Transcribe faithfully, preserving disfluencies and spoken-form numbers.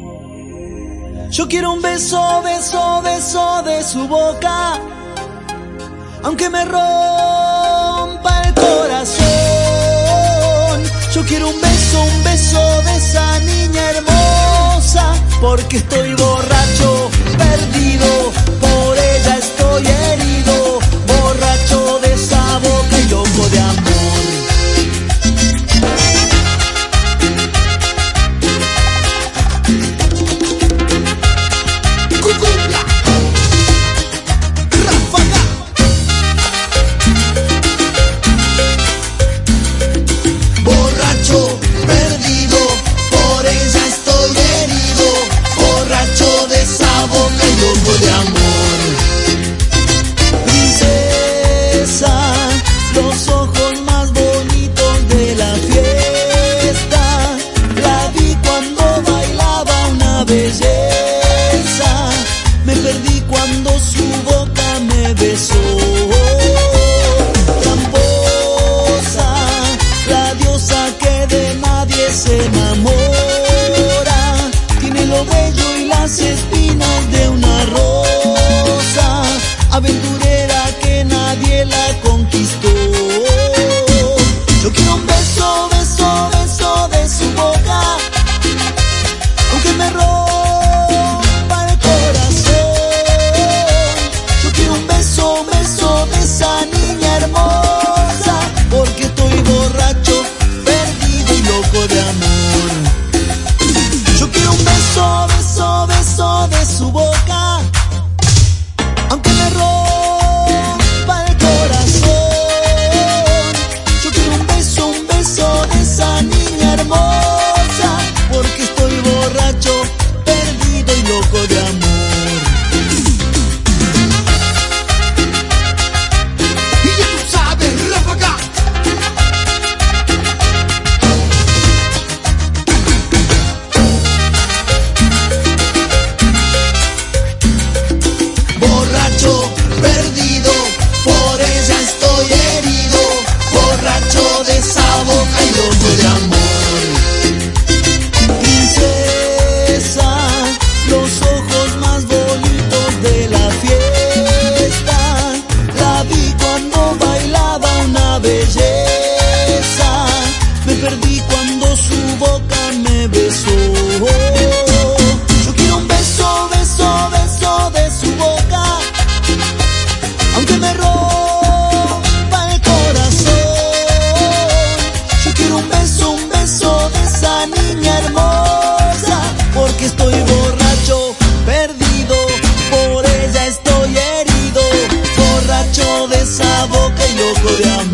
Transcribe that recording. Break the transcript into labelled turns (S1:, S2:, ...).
S1: Yo quiero un beso, beso, beso de su boca, aunque me rompa el corazón. Yo quiero un beso, un beso de esa niña hermosa, porque estoy borracho, perdido, por ella estoy herido, borracho de esa boca y loco de amor. Me perdí cuando su boca me besó. Tramposa, la diosa que de nadie se enamora, tiene lo bello y las espinas de una rosa, aventurera que nadie la conquistó. Yo quiero un beso, beso, beso de su boca, aunque me rompa el corazón. Yo quiero un beso, beso de esa niña hermosa, porque estoy borracho, perdido y loco de amor. Yo quiero un beso, beso, beso de su boca, aunque me rompa el corazón. Yo quiero un beso, un beso de esa niña hermosa, porque estoy borracho, perdido y loco de amor.
S2: Y ya tú sabes, ráfaga.
S1: Borracho, perdido, por ella estoy herido, borracho de esa boca y loco de amor. Princesa, los ojos más bonitos de la fiesta, la vi cuando bailaba una belleza, me perdí cuando su boca me besó. Yo quiero un beso, beso, beso de su boca, aunque me rompa el corazón. Yo quiero un beso, un beso de esa niña hermosa, porque estoy borracho, perdido, por ella estoy herido, borracho de esa boca y loco de amor.